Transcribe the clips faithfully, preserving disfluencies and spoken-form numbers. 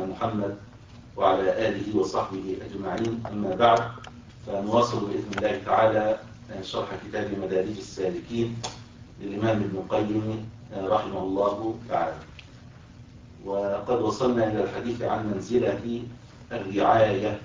محمد وعلى آله وصحبه أجمعين. أما بعد، فنواصل بإذن الله تعالى شرح كتاب مدارج السالكين للإمام ابن القيم رحمه الله تعالى. وقد وصلنا إلى الحديث عن منزلة الرعاية،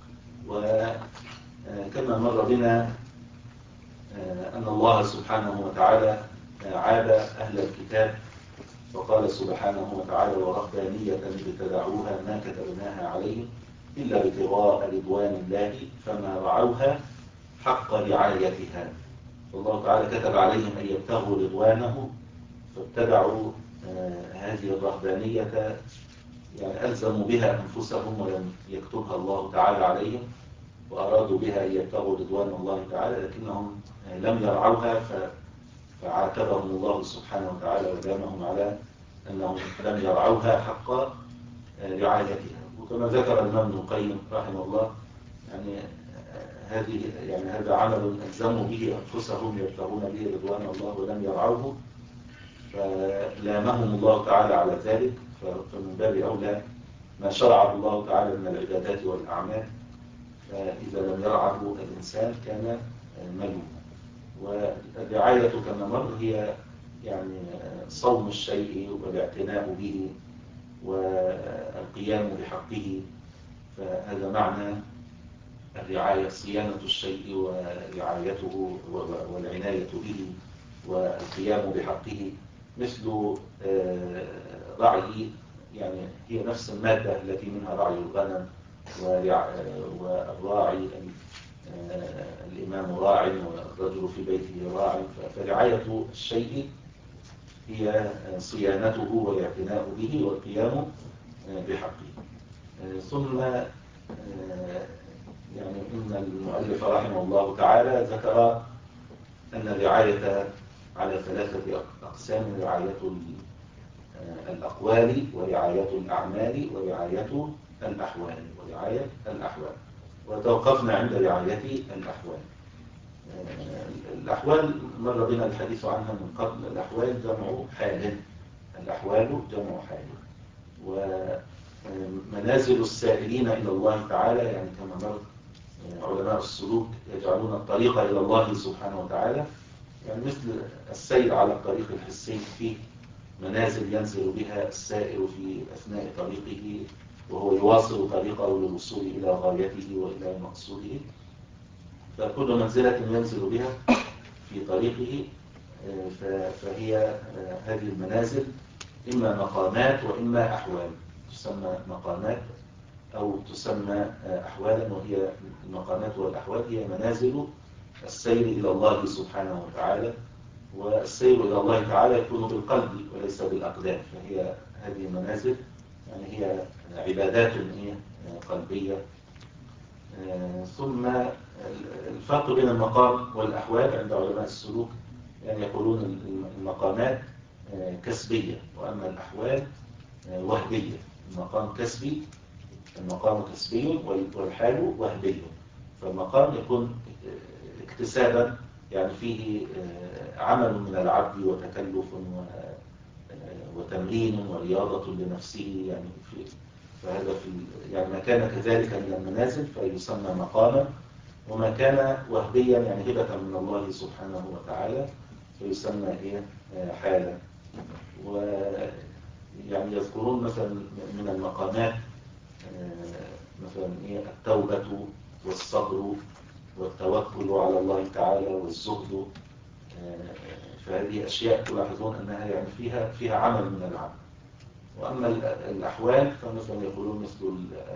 وكما مر بنا أن الله سبحانه وتعالى عاب أهل الكتاب وقال سبحانه وتعالى: ورهبانية ابتدعوها ما كتبناها عليهم إلا ابتغاء رضوان الله فما رعوها حق رعايتها. والله تعالى كتب عليهم أن يبتغوا رضوانه فابتدعوا هذه الرهبانية، يعني ألزموا بها أنفسهم ولم يكتبها الله تعالى عليهم، وأرادوا بها أن يبتغوا رضوان الله تعالى، لكنهم لم يرعوها فعاتبهم الله سبحانه وتعالى ولامهم على أنهم لم يرعوها حق رعايتها. وكما ذكر الإمام ابن القيم رحمه الله، يعني هذه يعني هذا عمل ألزموا به أنفسهم يبتغون به رضوان الله ولم يرعوه، فلامهم الله تعالى على ذلك. فمن باب أولى ما شرعه الله تعالى من العبادات والأعمال، فإذا لم يرعه الإنسان كان ملوما. والرعاية كما مر هي يعني صون الشيء والاعتناء به والقيام بحقه، فهذا معنى الرعاية: صيانة الشيء ورعايته والعناية به والقيام بحقه. مثل رعي، يعني هي نفس المادة التي منها رعي الغنم، والراعي الإمام راع والرجل في بيته راع. فرعاية الشيء هي صيانته والاعتناء به والقيام بحقه. ثم يعني إن المؤلف رحمه الله تعالى ذكر أن الرعاية على ثلاثة أقسام: رعاية الأقوال ورعاية الأعمال ورعاية الأحوال ورعاية الأحوال وتوقفنا عند رعاية الأحوال. الأحوال مر بنا الحديث عنها من قبل. الأحوال جمع حال، الأحوال جمع حال. ومنازل السائرين إلى الله تعالى، يعني كما مر علماء السلوك يجعلون الطريق إلى الله سبحانه وتعالى يعني مثل السير على الطريق الحسي، فيه منازل ينزل بها السائر في أثناء طريقه وهو يواصل طريقه للوصول إلى غايته وإلى مقصوده. فكل منزلة ينزل بها في طريقه فهي هذه المنازل إما مقامات وإما أحوال، تسمى مقامات أو تسمى أحوالا. وهي المقامات والأحوال هي منازل السير إلى الله سبحانه وتعالى، والسير إلى الله تعالى يكون بالقلب وليس بالأقدام. فهي هذه المنازل يعني هي عبادات قلبية. ثم الفرق بين المقام والأحوال عند علماء السلوك يعني يقولون المقامات كسبية وأما الأحوال وهبية. المقام كسبي، المقام كسبي والحال وهبي. فالمقام يكون اكتسابا، يعني فيه عمل من العبد وتكلف وتمرين ورياضة لنفسه، يعني في فهذا في يعني ما كان كذلك من المنازل فيسمى مقاما، وما كان وهبيا يعني هبة من الله سبحانه وتعالى فيسمى ايه حالا. ويعني يذكرون مثلا من المقامات مثلا ايه التوبة والصبر والتوكل على الله تعالى والزهد. فهذه أشياء تلاحظون أنها يعني فيها فيها عمل من العمل. وأما الأحوال فمثلا يقولون مثل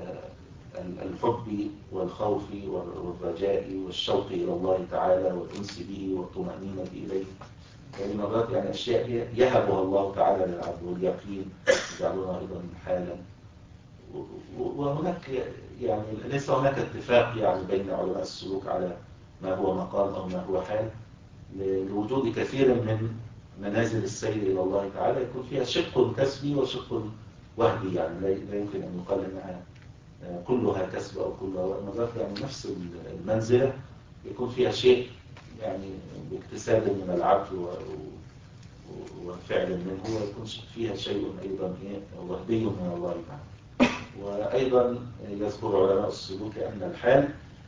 الحب والخوف والرجاء والشوق إلى الله تعالى والأنس به والطمأنينة إليه. يعني مرات يعني أشياء يهبها الله تعالى للعبد، واليقين يجعلونها أيضا حالا. وهناك يعني ليس هناك اتفاق يعني بين علماء السلوك على ما هو مقام أو ما هو حال، لوجود كثير من منازل السير إلى الله تعالى يكون فيها شق كسبي وشق وهبي. يعني لا يمكن أن يقال أنها كلها كسب أو كلها مرات، يعني نفس المنزلة يكون فيها شيء يعني باكتساب من العبد وفعل منه، ويكون فيها شيء أيضا وهبي من الله تعالى. وأيضا يذكر علماء السلوك أن الحال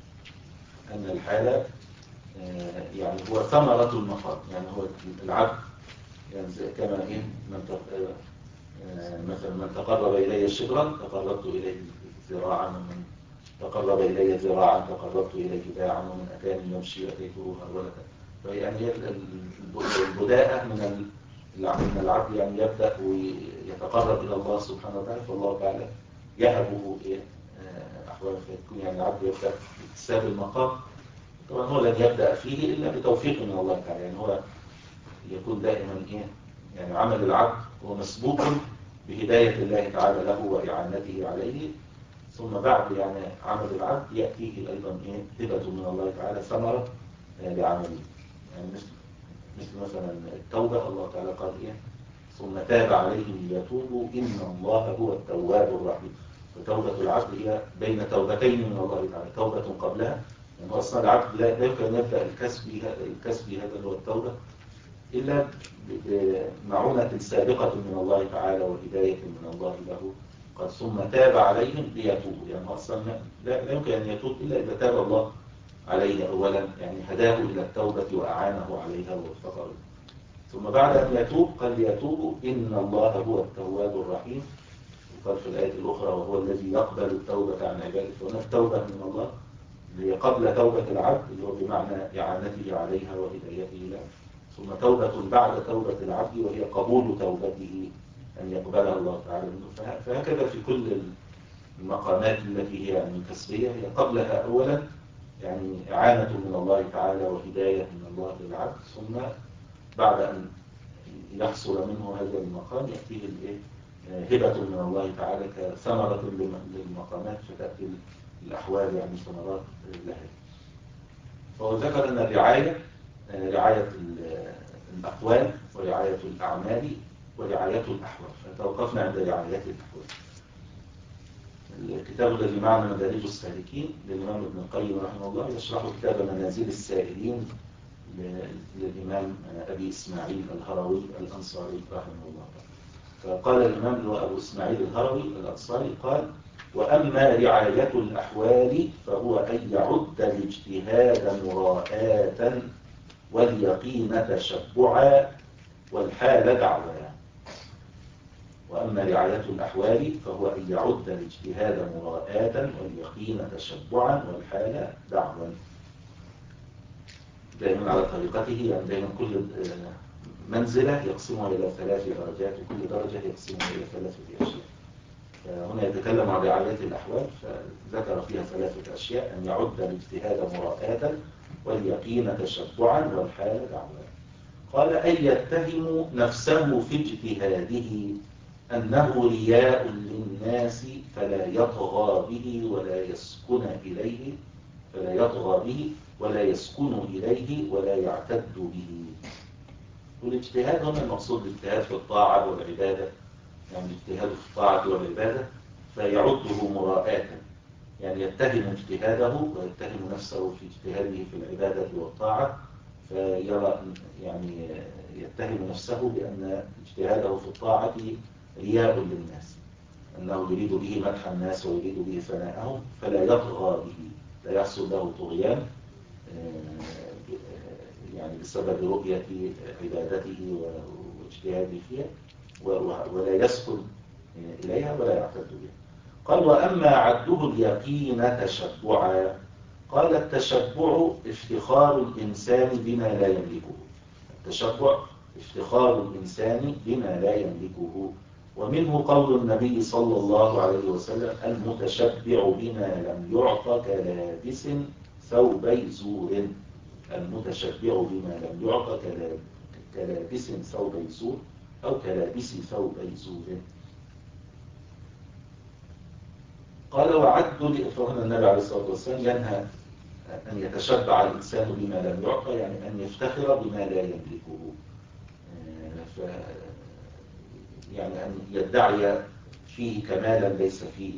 أن الحالة يعني هو ثمرة المقام، يعني هو العبد يعني كما إن من مثلا من تقرب إلي شبرا تقربت إليه ذراعا، ومن تقرب إلي ذراعا تقربت إليه باعا، ومن أتاني يمشي أتيته هرولة. فيعني هي البداءة من من العبد يعني يبدأ ويتقرب إلى الله سبحانه وتعالى، فالله تعالى يهبه أحوال، فيكون يعني العبد يبدأ باكتساب المقام. طبعا هو لن يبدأ فيه إلا بتوفيق من الله تعالى، يعني هو يكون دائما إيه يعني عمل العبد هو مسبوق بهداية الله تعالى له وإعانته عليه، ثم بعد يعني عمل العبد يأتيه أيضا إيه هبة من الله تعالى ثمرة لعمله. يعني مثل مثل مثلا التوبة، الله تعالى قال إيه ثم تاب عليهم ليتوبوا إن الله هو التواب الرحيم. فتوبة العبد هي بين توبتين من الله تعالى، توبة قبلها، يعني أصلا العبد لا يمكن أن يبدأ الكسب الكسب هذا هو التوبة إلا بمعونة سابقة من الله تعالى وهداية من الله له، قد ثم تاب عليهم ليتوبوا. يعني أصلا لا يمكن أن يتوب إلا إذا تاب الله عليه أولا، يعني هداه إلى التوبة وأعانه عليها ووفقه. ثم بعد أن يتوب قال ليتوبوا إن الله هو التواب الرحيم. وقال في الآية الأخرى وهو الذي يقبل التوبة عن عباده. فهنا التوبة من الله اللي هي قبل توبة العبد اللي هو بمعنى إعانته عليها وهدايته له، ثم توبة بعد توبة العبد وهي قبول توبته أن يقبلها الله تعالى منه. فهكذا في كل المقامات التي هي من كسبية، هي قبلها أولا يعني إعانة من الله تعالى وهداية من الله للعبد، ثم بعد أن يحصل منه هذا المقام يأتيه هبة من الله تعالى كثمرة للمقامات، فتأتي الأحوال يعني ثمرات لها. فهو ذكر أن الرعاية رعاية الأقوال ورعاية الأعمال ورعاية الأحوال، فتوقفنا عند رعاية الأحوال. الكتاب الذي معنا مدارج السالكين للإمام ابن القيم رحمه الله يشرح كتاب منازل السائلين للإمام أبي إسماعيل الهروي الأنصاري رحمه الله. فقال الإمام أبو إسماعيل الهروي الأنصاري قال: وأما رعاية الأحوال فهو أن يعد الاجتهاد مراءة واليقين تشبعا والحال دعوى. وأما رعاية الأحوال فهو أن يعد الاجتهاد مراءة واليقين تشبعا والحال دعوى. دائما على طريقته، يعني دائما كل منزلة يقسمها إلى ثلاث درجات، وكل درجة يقسمها إلى ثلاثة أشياء. هنا يتكلم عن رعاية الأحوال فذكر فيها ثلاثة أشياء: أن يعد الاجتهاد مراءة واليقين تشبعا والحال دعوى. قال: أن يتهم نفسه في اجتهاده أنه رياء للناس فلا يطغى به ولا يسكن إليه فلا يطغى به ولا يسكن إليه ولا يعتد به. والاجتهاد هنا المقصود الاجتهاد في الطاعة والعبادة، يعني الاجتهاد في الطاعة والعبادة فيعده مراءة، يعني يتهم اجتهاده ويتهم نفسه في اجتهاده في العبادة والطاعة، فيرى يعني يتهم نفسه بأن اجتهاده في الطاعة رياء للناس، أنه يريد به مدح الناس ويريد به ثناءهم، فلا يطغى به، لا يحصل له طغيان يعني بسبب رؤية عبادته واجتهاده فيها، ولا يسكن إليها ولا يعتد بها. قال: وأما عده اليقين تشبعا. قال: التشبع افتخار الإنسان بما لا يملكه. التشبع افتخار الإنسان بما لا يملكه. ومنه قول النبي صلى الله عليه وسلم: المتشبع بما لم يعط كلابس ثوبي زور. المتشبع بما لم يعط كلابس ثوبي زور أو كلابس ثوبي زور. قال: وعد فهنا النبي عليه الصلاة والسلام ينهى أن يتشبع الإنسان بما لم يعطى، يعني أن يفتخر بما لا يملكه، ف يعني أن يدعي فيه كمالا ليس فيه،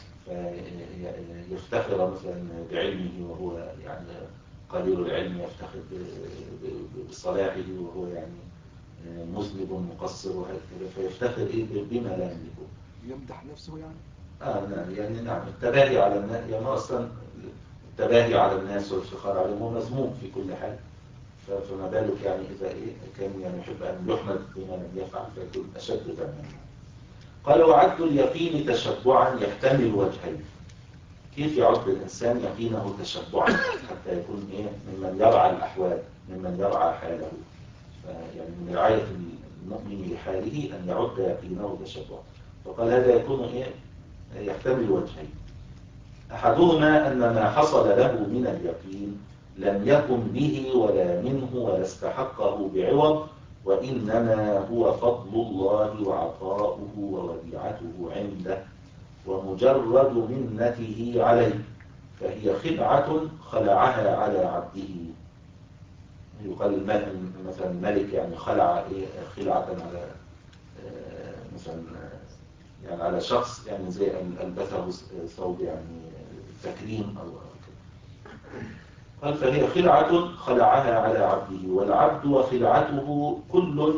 فيفتخر مثلا بعلمه وهو يعني قليل العلم، يفتخر بصلاحه وهو يعني مذنب مقصر وهكذا، فيفتخر بما لا يملكه. يمدح نفسه يعني آه نعم يعني نعم التباهي على الناس، يعني أصلا التباهي على الناس والفخار عليهم هو مذموم في كل حال، فما بالك يعني إذا إيه كان يعني يحب أن يحمد بما لم يفعل فيكون أشد ذما. قال وعد اليقين تشبعا يحتمل وجهين. كيف يعد الإنسان يقينه تشبعا حتى يكون إيه ممن يرعى الأحوال، ممن يرعى حاله، يعني من رعاية المؤمن لحاله أن يعد يقينه تشبعا. فقال هذا يكون إيه يحتمل وجهين. أحدهما أن ما حصل له من اليقين لم يكن به ولا منه ولا استحقه بعوض، وإنما هو فضل الله وعطاؤه ووديعته عنده ومجرد منته عليه، فهي خدعة خلعها على عبده. يقال الملك مثلا الملك يعني خلع إيه خلعة على مثلا يعني على شخص يعني زي ألبسه ثوب يعني تكريم أو قال فهي خلعة خلعها على عبده، والعبد وخلعته كل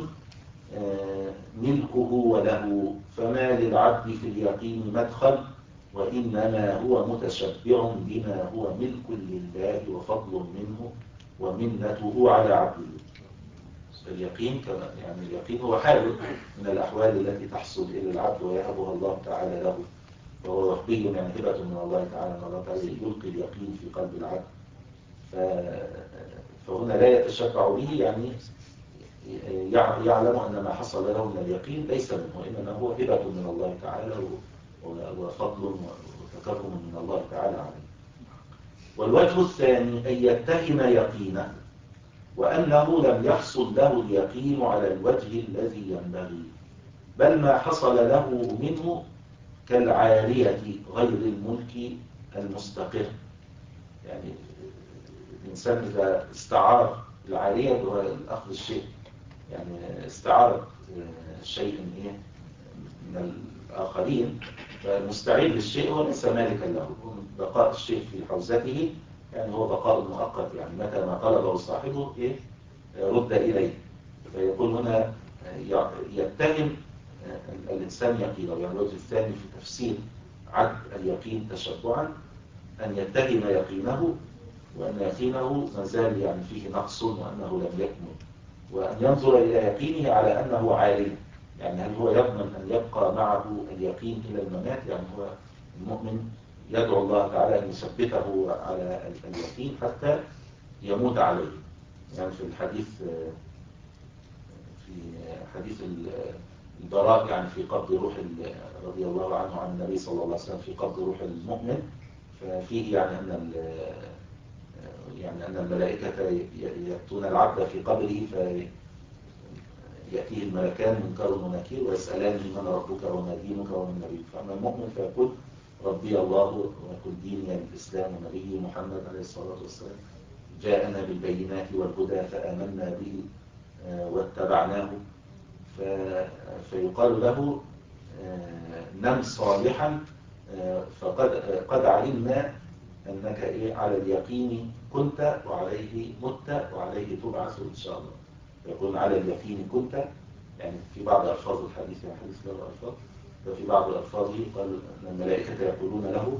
ملكه وله، فما للعبد في اليقين مدخل، وإنما هو متشبع بما هو ملك لله وفضل منه ومنته على عبده. اليقين كما يعني اليقين هو حال من الأحوال التي تحصل إلى العبد ويهبها الله تعالى له، فهو وحبي يعني هبة من الله تعالى أن الله تعالى يلقي اليقين في قلب العبد. فهنا لا يتشبع به يعني يعلم أن ما حصل له من اليقين ليس منه، إنما هو هبة من الله تعالى وفضل وتكرم من الله تعالى عليه. والوجه الثاني أن يتهم يقينه وأنه لم يحصل له اليقين على الوجه الذي ينبغي، بل ما حصل له منه كالعارية غير الملك المستقر. يعني الإنسان إذا استعار العارية هو الأخذ الشيء، يعني استعار شيء إيه من الآخرين، فالمستعير للشيء هو ليس مالكا له، بقاء الشيء في حوزته يعني هو بقاء مؤقت، يعني متى ما طلبه صاحبه إيه رد إليه. فيقول هنا يتهم الإنسان يقينه. يعني الوجه الثاني في تفسير عد اليقين تشبعا أن يتهم يقينه، وأن يقينه ما زال يعني فيه نقص وأنه لم يكمل، وأن ينظر إلى يقينه على أنه عالم. يعني هل هو يضمن أن يبقى معه اليقين إلى الممات؟ يعني هو المؤمن يدعو الله تعالى أن يثبته على اليقين حتى يموت عليه. يعني في الحديث في حديث البراء يعني في قبض روح رضي الله عنه عن النبي صلى الله عليه وسلم في قبض روح المؤمن، ففيه يعني أن يعني أن الملائكة يأتون العبد في قبره فيأتيه الملكان منكر ونكير ويسألانه من ربك وما دينك ومن نبيك، فأما المؤمن فيقول ربي الله وكل ديني الإسلام ونبي محمد عليه الصلاة والسلام جاءنا بالبينات والهدى فآمنا به واتبعناه، فيقال له نم صالحا فقد قد علمنا أنك إيه على اليقين كنت وعليه مت وعليه تبعث إن شاء الله. يقول على اليقين كنت، يعني في بعض ألفاظ الحديث يعني حديث له ألفاظ، ففي بعض ألفاظه قال أن الملائكة يقولون له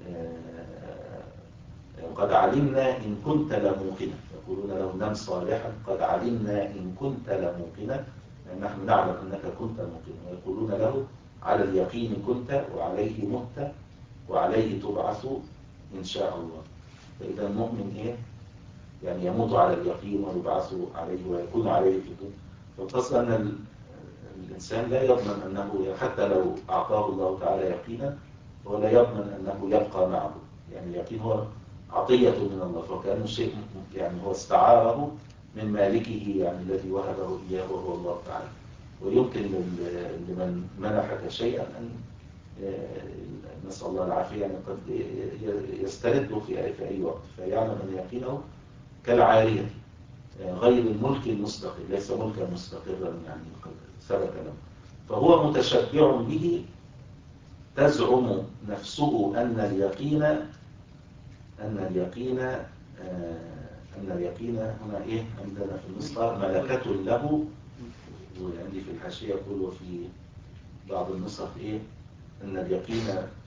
قد علمنا إن كنت لموقنا، يقولون له نم صالحا قد علمنا إن كنت لموقنا، يعني نحن نعلم أنك كنت موقنا، ويقولون له على اليقين كنت وعليه مت وعليه تبعث إن شاء الله. فإذا المؤمن إيه يعني يموت على اليقين ويبعث عليه ويكون عليه في الدنيا. فالقصد أن الإنسان لا يضمن أنه حتى لو أعطاه الله تعالى يقينا هو لا يضمن أنه يبقى معه، يعني اليقين هو عطية من الله، فكأنه شيء يعني هو استعاره من مالكه يعني الذي وهبه إياه وهو الله تعالى. ويمكن لمن منحك شيئا أن نسأل الله العافية يعني قد يسترده في في أي وقت، فيعلم أن يقينه كالعارية غير الملك المستقر، ليس ملكا مستقرا يعني قد ثبت له، فهو متشبع به. تزعم نفسه أن اليقين أن اليقين أن اليقين هنا إيه عندنا في النسخة ملكة له، وعندي في الحاشية يقول وفي بعض النسخ إيه أن اليقين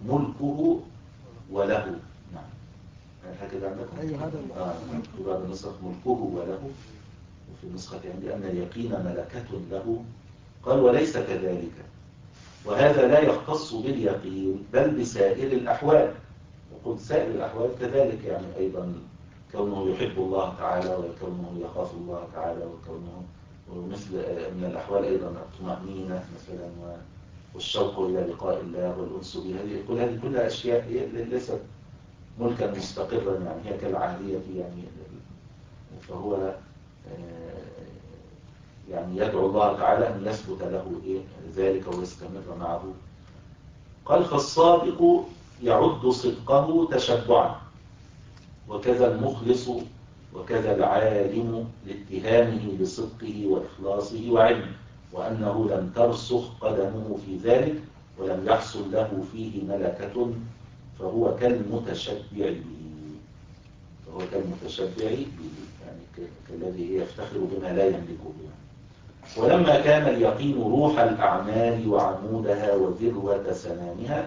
ملكه وله. نعم هكذا عندكم؟ أيوة هذا آه في بعض النسخ ملكه وله، وفي النسخة عندي أن اليقين ملكة له. قال وليس كذلك، وهذا لا يختص باليقين بل بسائر الأحوال. يقول سائر الأحوال كذلك، يعني أيضا كونه يحب الله تعالى وكونه يخاف الله تعالى وكونه ومثل من الأحوال أيضا الطمأنينة مثلا والشوق إلى لقاء الله والأنس به. هذه كل هذه كلها أشياء ليست ملكا مستقرا، يعني هي كالعادية يعني. فهو يعني يدعو الله تعالى أن يثبت له إيه ذلك ويستمر معه. قال فالصادق يعد صدقه تشبعا، وكذا المخلص وكذا العالم لاتهامه بصدقه وإخلاصه وعلمه، وأنه لم ترسخ قدمه في ذلك ولم يحصل له فيه ملكة، فهو كالمتشبع به. فهو كالمتشبع به يعني كالذي يفتخر بما لا يملكه. ولما كان اليقين روح الأعمال وعمودها وذروة سنامها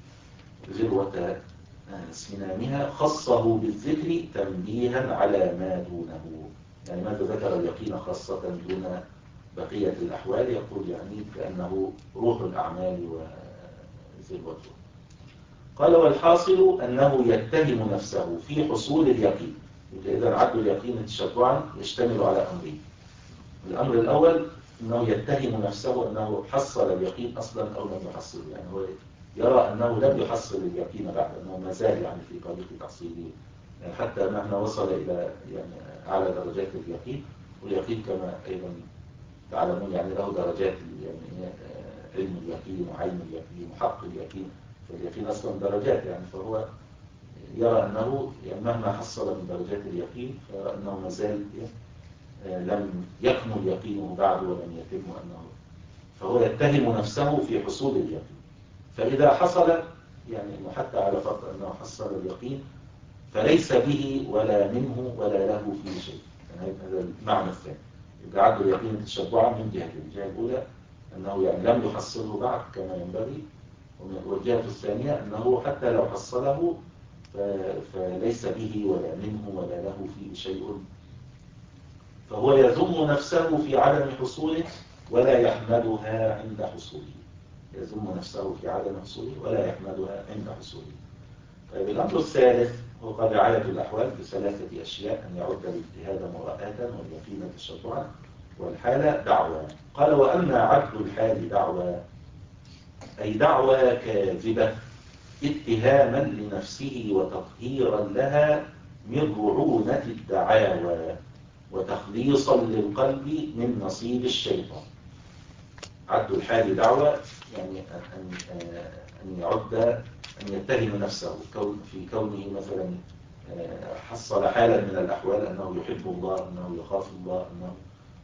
ذروة سنامها خصه بالذكر تنبيها على ما دونه. يعني ماذا ذكر اليقين خاصة دون بقية الأحوال؟ يقول يعني كأنه روح الأعمال وذروته. قال والحاصل أنه يتهم نفسه في حصول اليقين. إذا عد اليقين تشبعا يشتمل على أمرين. الأمر الأول أنه يتهم نفسه أنه حصل اليقين أصلا أو لم يحصل، يعني هو يرى أنه لم يحصل اليقين بعد، أنه ما زال يعني في طريق تحصيله، يعني حتى مهما وصل إلى يعني أعلى درجات اليقين. واليقين كما أيضا تعلمون يعني له درجات، يعني علم اليقين وعين اليقين وحق اليقين. فاليقين أصلا درجات يعني. فهو يرى أنه يعني مهما حصل من درجات اليقين فيرى أنه ما زال لم يكمل يقينه بعد ولم يتم أنه، فهو يتهم نفسه في حصول اليقين. فإذا حصل يعني إنه حتى على فرض أنه حصل اليقين فليس به ولا منه ولا له فيه شيء. يعني هذا المعنى الثاني. يبقى عد اليقين تشبعا من جهة. الجهة الأولى أنه يعني لم يحصله بعد كما ينبغي، والجهة الثانية أنه حتى لو حصله فليس به ولا منه ولا له فيه شيء. فهو يذم نفسه في عدم حصوله ولا يحمدها عند حصوله. يذم نفسه في عدم حصوله ولا يحمدها عند حصوله. طيب الأمر الثالث هو قد رعاية الأحوال بثلاثة أشياء: أن يعد الاجتهاد مراءة واليقين تشبعا والحالة دعوة. قال وأما عد الحال دعوة أي دعوة كاذبة اتهاما لنفسه وتطهيرا لها من رعونة الدعاوى وتخليصا للقلب من نصيب الشيطان. عد الحال دعوة يعني أن أن يعد أن يتهم نفسه في كونه مثلا حصل حالا من الأحوال أنه يحب الله، أنه يخاف الله، أنه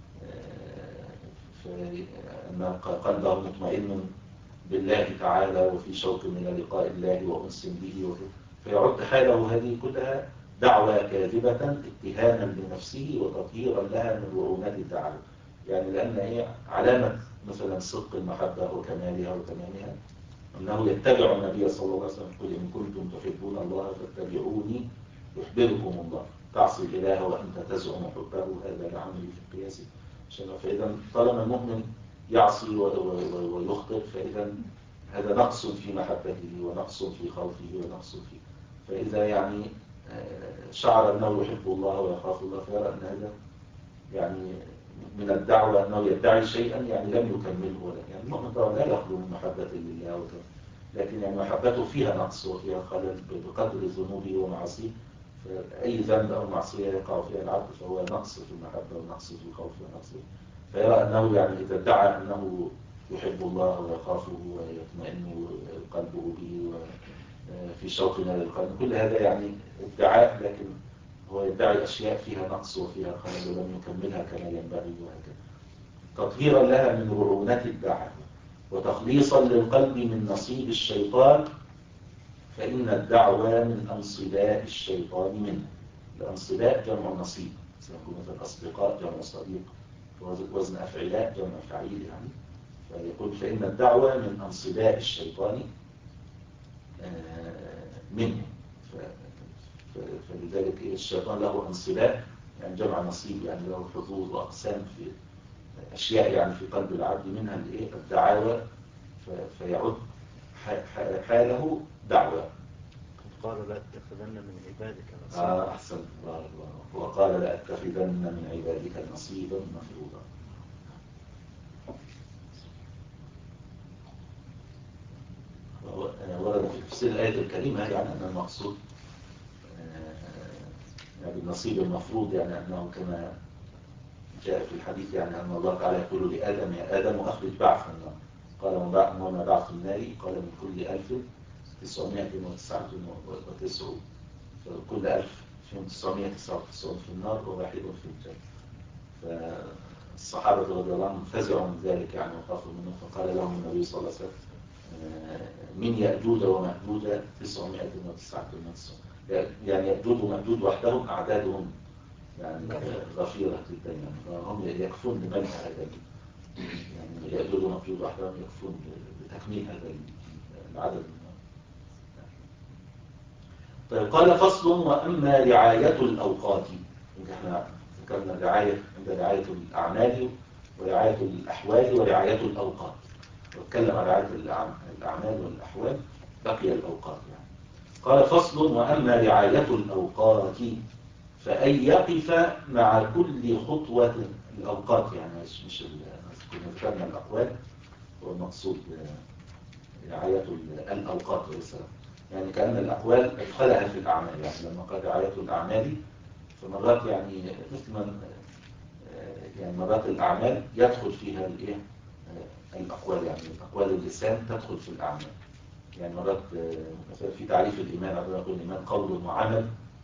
أن قلبه مطمئن بالله تعالى وفي شوق من لقاء الله وأنس به، فيعد حاله هذه كلها دعوة كاذبة اتهاما لنفسه وتطهيرا لها من رعونات الدعوة. يعني لأن هي علامة مثلا صدق المحبة وكمالها وتمامها أنه يتبع النبي صلى الله عليه وسلم. قل إن كنتم تحبون الله فاتبعوني يحببكم الله. تعصي الإله وأنت تزعم حبه، هذا لعمل في القياس. فإذا طالما المؤمن يعصي ويخطئ فإذا هذا نقص في محبته ونقص في خوفه ونقص في. فإذا يعني شعر أنه يحب الله ويخاف الله فيرى أن هذا يعني من الدعوة أنه يدعي شيئا يعني لم يكمله ولا يعني. المؤمن طبعا لا يخلو من محبة لله وكذا، لكن يعني محبته فيها نقص وفيها خلل بقدر ذنوبه ومعاصيه. فأي ذنب أو معصية يقع فيها العبد فهو نقص في المحبة ونقص في الخوف ونقص. فيرى أنه يعني إذا ادعى أنه يحب الله ويخافه ويطمئن قلبه به وفي شوق للقلب، كل هذا يعني ادعاء، لكن هو يدعي أشياء فيها نقص وفيها خلل ولم يكملها كما ينبغي وهكذا. تطهيرا لها من رعونات الدعوة وتخليصا للقلب من نصيب الشيطان، فإن الدعوة من أنصباء الشيطان منه. الأنصباء جمع نصيب، سيكون مثل أصدقاء جمع صديق، وزن أفعلاء جمع فعيل يعني. فيقول فإن الدعوة من أنصباء الشيطان منه. فلذلك الشيطان له انصباء، يعني جمع نصيب، يعني له حظوظ وأقسام في أشياء يعني في قلب العبد، منها الإيه الدعاوى، فيعد حاله دعوة. قال لا أتخذن من عبادك نصيبا. آه أحسن الله الله. وقال لا أتخذن من عبادك نصيبا مفروضا. ورد في تفسير الآية الكريمة يعني أن المقصود يعني بالنصيب المفروض، يعني أنه كما جاء في الحديث يعني أن الله تعالى يقول لآدم يا آدم أخرج بعث النار، قال وما بعث النار؟ قال من كل ألف تسعمائة وتسعة وتسعون، فكل ألف فيهم تسعمائة وتسعة وتسعون في النار وواحد في الجنة. فالصحابة رضي الله عنهم فزعوا من ذلك يعني وخافوا منه، فقال لهم النبي صلى الله عليه وسلم من يأجوج ومأجوج تسعمائة وتسعة وتسعون، يعني يأجوج ومأجوج وحدهم أعدادهم يعني غفيرة جدا، يعني هم يكفون بمنع هذا، يعني يأجوج ومأجوج وحدهم يكفون بتكميل هذا العدد. طيب قال فصل وأما رعاية الأوقات، احنا ذكرنا الرعاية عند رعاية الأعمال ورعاية الأحوال ورعاية الأوقات، واتكلم عن رعاية الأعمال والأحوال، بقي الأوقات يعني. قال فصل وأما رعاية الأوقات فأن يقف مع كل خطوة، الأوقات يعني مش مش كنا ذكرنا الأقوال، والمقصود رعاية الأوقات والسلام، يعني كأن الأقوال أدخلها في الأعمال، يعني لما قال رعاية الأعمال فمرات يعني مثل من يعني مرات الأعمال يدخل فيها الإيه الأقوال، يعني أقوال اللسان تدخل في الأعمال، يعني مرات مثلا في تعريف الإيمان عندما يقول الإيمان قول وعمل،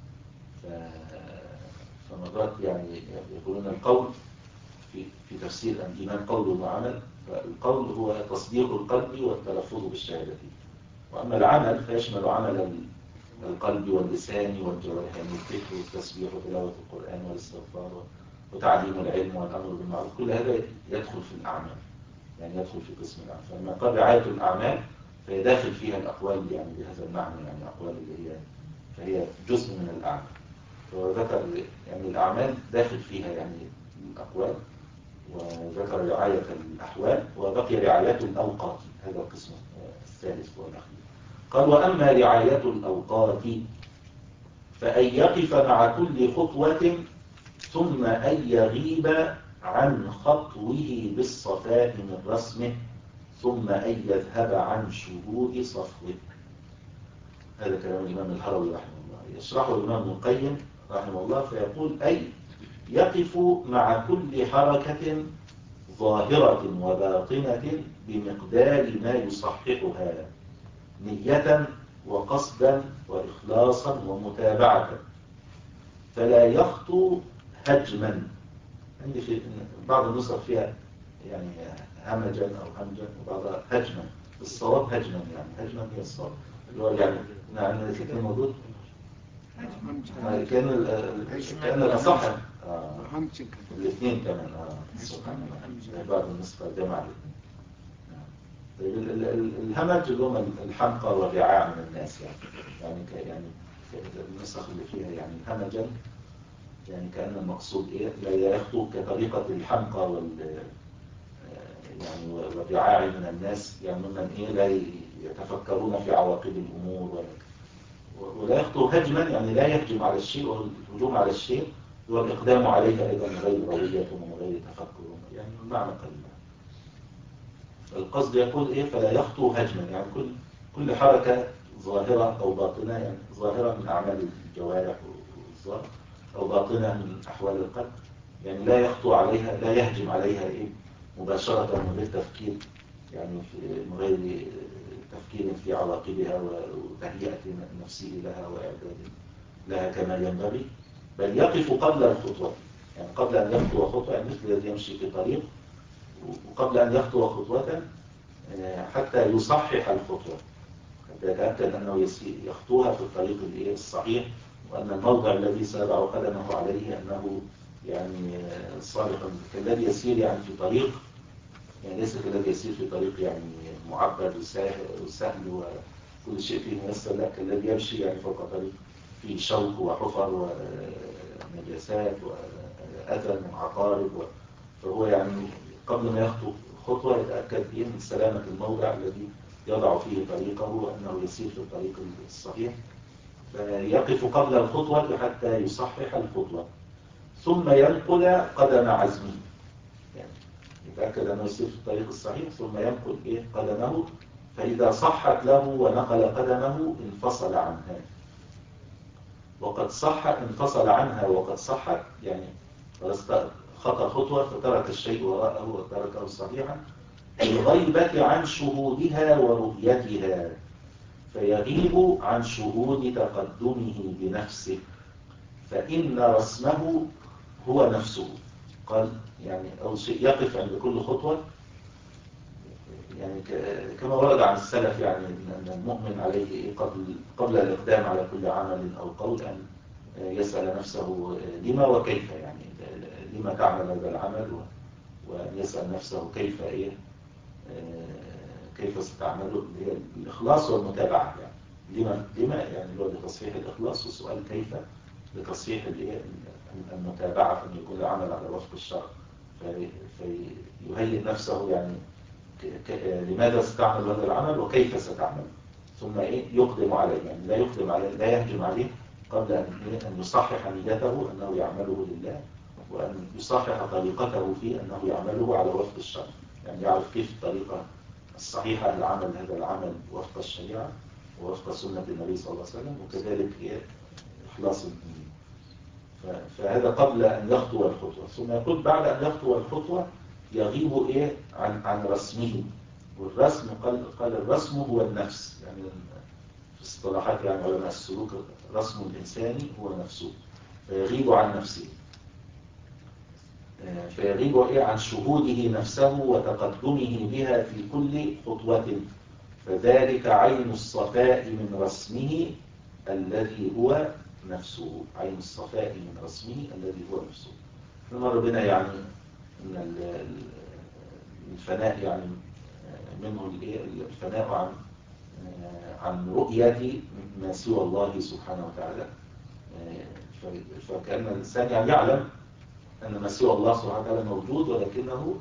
فمرات يعني يقولون القول في في تفسير الإيمان قول وعمل، فالقول هو تصديق القلب والتلفظ بالشهادتين، وأما العمل فيشمل عمل القلب واللسان والجوارح، يعني الذكر والتسبيح وتلاوة القرآن والاستغفار وتعليم العلم والأمر بالمعروف، كل هذا يدخل في الأعمال، يعني يدخل في قسم الأعمال. فلما قال رعاية الأعمال فهي داخل فيها الأقوال يعني بهذا المعنى، يعني أقوال اللي هي فهي جزء من الأعمال، وذكر يعني الأعمال داخل فيها يعني الأقوال، وذكر رعاية الأحوال، وبقي رعاية الأوقات، هذا القسم الثالث والأخير. قال وأما رعاية الأوقات فأن يقف مع كل خطوة ثم أن يغيب عن خطوه بالصفاء من رسمه ثم أن يذهب عن شهود صفوه. هذا كلام الإمام الهروي رحمه الله، يشرحه الإمام ابن القيم رحمه الله فيقول أي يقف مع كل حركة ظاهرة وباطنة بمقدار ما يصححها نية وقصدا وإخلاصا ومتابعة، فلا يخطو هجما. عندي في بعض النسخ فيها يعني همجا أو همجا وبعضها هجما، الصواب هجما، يعني هجما هي الصواب اللي هو يعني نعم الاثنين موجود كان كان الأصح الاثنين كمان سبحان الله، بعض النسخ جمع الاثنين. الهمج اللي هم الحمقى والرعاع من الناس، يعني يعني يعني النسخ اللي فيها يعني همجا، يعني كأن المقصود إيه لا يخطو كطريقة الحمقى وال يعني والرعاع من الناس، يعني ممن إيه لا يتفكرون في عواقب الأمور، ولا يخطو هجما يعني لا يهجم على الشيء، والهجوم على الشيء هو الإقدام عليه أيضا من غير روية ومن غير تفكر، يعني المعنى قليل. القصد يقول إيه فلا يخطو هجما، يعني كل كل حركة ظاهرة أو باطنة، يعني ظاهرة من أعمال الجوارح والظاهر أو باطنة من أحوال القلب، يعني لا يخطو عليها، لا يهجم عليها إيه مباشرة من غير تفكير، يعني من غير تفكير في عواقبها وتهيئة نفسه لها وإعداد لها كما ينبغي، بل يقف قبل الخطوة، يعني قبل أن يخطو خطوة، يعني مثل الذي يمشي في طريق وقبل أن يخطو خطوة حتى يصحح الخطوة، حتى يتأكد أنه يخطوها في الطريق الصحيح، وأن الموضع الذي سيضع قدمه عليه أنه يعني صالح، كالذي يسير يعني في طريق، يعني ليس كالذي يسير في طريق يعني معبد وسهل كل شيء فيه ميسر، لا كالذي يمشي يعني فوق طريق فيه شوك وحفر ونجاسات وأذى وعقارب، فهو يعني قبل ما يخطو خطوة يتأكد إيه من سلامة الموضع الذي يضع فيه طريقه وأنه يسير في الطريق الصحيح، فيقف قبل الخطوة حتى يصحح الخطوة، ثم ينقل قدم عزمه، يعني يتأكد أنه يسير في الطريق الصحيح ثم ينقل إيه قدمه، فإذا صحت له ونقل قدمه انفصل عنها. وقد صح انفصل عنها وقد صحت، يعني خطأ خطوة فترك الشيء وراءه وتركه صحيحا بالغيبة عن شهودها ورؤيتها، فيغيب عن شهود تقدمه بنفسه، فإن رسمه هو نفسه. قال يعني أول شيء يقف عند كل خطوة، يعني كما ورد عن السلف يعني أن المؤمن عليه قبل قبل الإقدام على كل عمل أو قول أن يسأل نفسه لما وكيف، يعني لما تعمل هذا العمل، وأن يسأل نفسه كيف إيه كيف ستعمله، اللي هي الإخلاص والمتابعة. يعني لما لما يعني هو لتصحيح الإخلاص، والسؤال كيف لتصحيح المتابعة، أن يكون العمل على وفق الشرع، فيهيئ نفسه يعني لماذا ستعمل هذا العمل وكيف ستعمل، ثم إيه يقدم عليه، يعني لا يقدم عليه لا يهجم عليه قبل أن أن يصحح نيته أنه يعمله لله، وأن يصحح طريقته في أنه يعمله على وفق الشرع، يعني يعرف كيف الطريقة الصحيحة لعمل هذا العمل وفق الشريعة ووفق سنة النبي صلى الله عليه وسلم، وكذلك إيه إخلاص الدين. فهذا قبل أن يخطو الخطوة. ثم يقول بعد أن يخطو الخطوة يغيب إيه عن عن رسمه، والرسم قال قال الرسم هو النفس، يعني في اصطلاحات يعني علماء السلوك رسم الإنسان هو نفسه، فيغيب عن نفسه، فيغيب إيه عن شهوده نفسه وتقدمه بها في كل خطوة، فذلك عين الصفاء من رسمه الذي هو نفسه، عين الصفاء من رسمه الذي هو نفسه. فمر بنا يعني ان الفناء يعني منه الفناء عن عن رؤية ما سوى الله سبحانه وتعالى، فكأن الإنسان يعني يعلم أن ما سوى الله سبحانه وتعالى موجود، ولكنه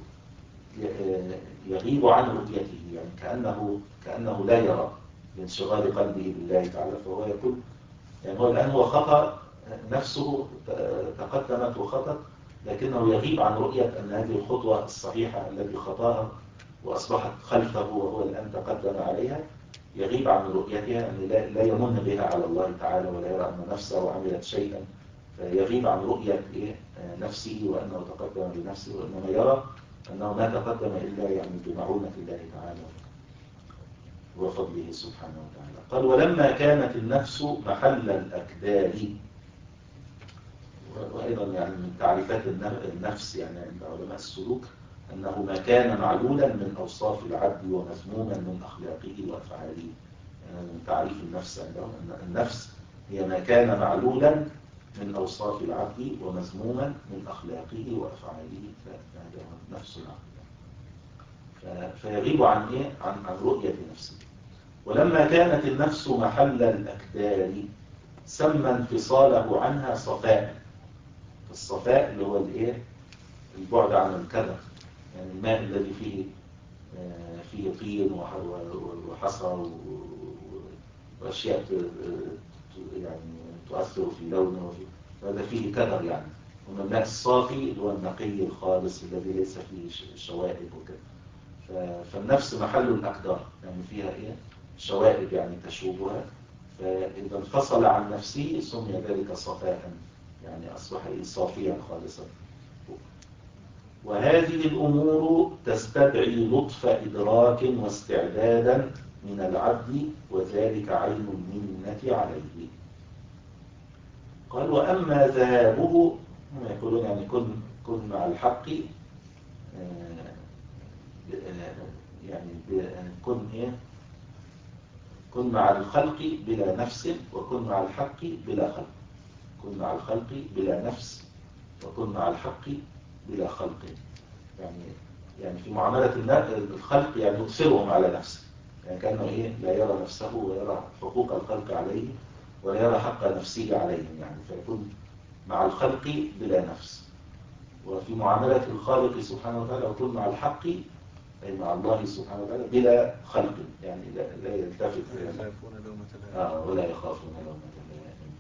يغيب عن رؤيته، يعني كأنه كأنه لا يرى لانشغال قلبه بالله تعالى. فهو يقول يعني هو الآن هو خطأ نفسه تقدمت وخطأ، لكنه يغيب عن رؤية أن هذه الخطوة الصحيحة التي خطاها وأصبحت خلفه وهو الآن تقدم عليها، يغيب عن رؤيتها، أن لا يمن بها على الله تعالى ولا يرى أن نفسه عملت شيئا، فيغيب عن رؤية نفسه وأنه تقدم بنفسه، وإنما يرى أنه ما تقدم إلا يعني بمعونة الله تعالى وفضله سبحانه وتعالى. قال ولما كانت النفس محل الأكدار، وأيضا يعني من تعريفات النفس يعني عند علماء السلوك أنه ما كان معلولا من أوصاف العبد ومذموما من أخلاقه وأفعاله، يعني من تعريف النفس عندهم أن النفس هي ما كان معلولا من أوصاف العبد ومذموما من أخلاقه وأفعاله، فهذا نفس العبد، فيغيب عن إيه؟ عن عن رؤية نفسه. ولما كانت النفس محل الأكدار سمى انفصاله عنها صفاء، الصفاء اللي هو الايه البعد عن الكدر، يعني الماء الذي فيه فيه طين وحصى واشياء يعني تؤثر في لونه، هذا فيه كدر يعني. ومن الماء الصافي اللي هو النقي الخالص الذي ليس فيه شوائب وكذا. فالنفس محل الأكدار، يعني فيها ايه شوائب يعني تشوبها، فإذا انفصل عن نفسه سمي ذلك صفاء، يعني أصبح صافيا خالصا. وهذه الأمور تستدعي لطف إدراك واستعدادا من العبد، وذلك عين المنة عليه. قال وأما ذهابه، هم يقولون يعني كن, كن مع الحق، يعني كن إيه كن مع الخلق بلا نفس، وكن مع الحق بلا خلق. كن مع الخلق بلا نفس، وكن مع الحق بلا خلق. يعني يعني في معاملة الخلق يعني يؤثرهم على نفسه، يعني كأنه إيه لا يرى نفسه ويرى حقوق الخلق عليه ولا يرى حق نفسه عليهم، يعني فيكون مع الخلق بلا نفس. وفي معاملة الخالق سبحانه وتعالى يكون مع الحق أي مع الله سبحانه وتعالى بلا خلق، يعني لا, لا يلتفت لا يخافون لومة لائم. آه ولا يخافون لومة لائم.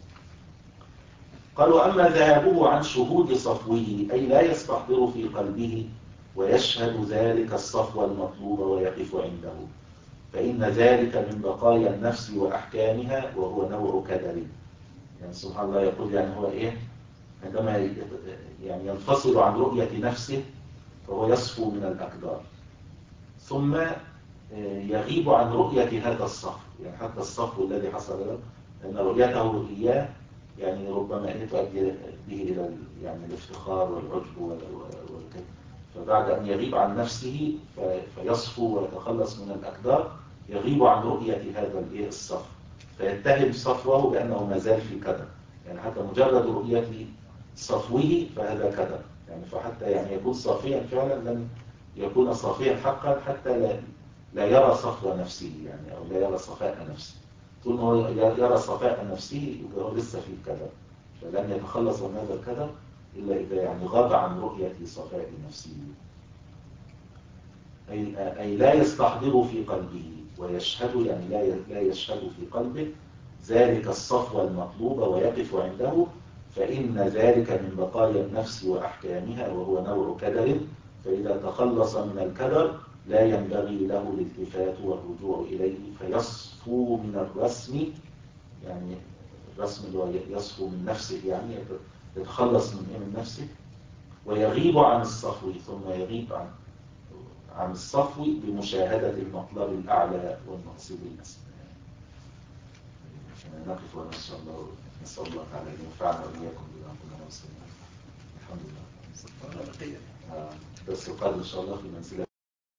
قالوا أما ذهابه عن شهود صفوه أي لا يستحضر في قلبه ويشهد ذلك الصفو المطلوب ويقف عنده، فإن ذلك من بقايا النفس وأحكامها وهو نوع كدر. يعني سبحان الله يقول يعني هو إيه عندما يعني ينفصل عن رؤية نفسه فهو يصفو من الأكدار، ثم يغيب عن رؤية هذا الصفو، يعني حتى الصفو الذي حصل له أن رؤيته إياه يعني ربما أن تؤدي به إلى يعني الافتخار والعجب والكذب، فبعد أن يغيب عن نفسه فيصفو ويتخلص من الأكدار يغيب عن رؤية هذا الصفو، فيتهم صفوه بأنه ما زال في كدر، يعني حتى مجرد رؤية صفوه فهذا كدر، يعني فحتى يعني يكون صافيا فعلا لن يكون صافيا حقا حتى لا, لا يرى صفو نفسه، يعني أو لا يرى صفاء نفسه. طول ما هو يرى صفاء نفسه يبقى هو لسه في الكدر، فلن يتخلص من هذا الكدر إلا إذا يعني غاب عن رؤية صفاء نفسه. أي, أي لا يستحضر في قلبه ويشهد، يعني لا لا يشهد في قلبه ذلك الصفو المطلوب ويقف عنده، فإن ذلك من بقايا النفس وأحكامها وهو نوع كدر، فإذا تخلص من الكدر لا ينبغي له الالتفات والرجوع إليه فيصفو من الرسم، يعني الرسم اللي هو يصفو من نفسه، يعني يتخلص من من نفسه، ويغيب عن الصفو، ثم يغيب عن عن الصفو بمشاهدة المطلب الأعلى والمقصود الأسمى. نقف ونسأل الله نسأل الله تعالى أن ينفعنا وإياكم بما كنا نسمع. الحمد لله. بس القادم إن شاء الله في منزلة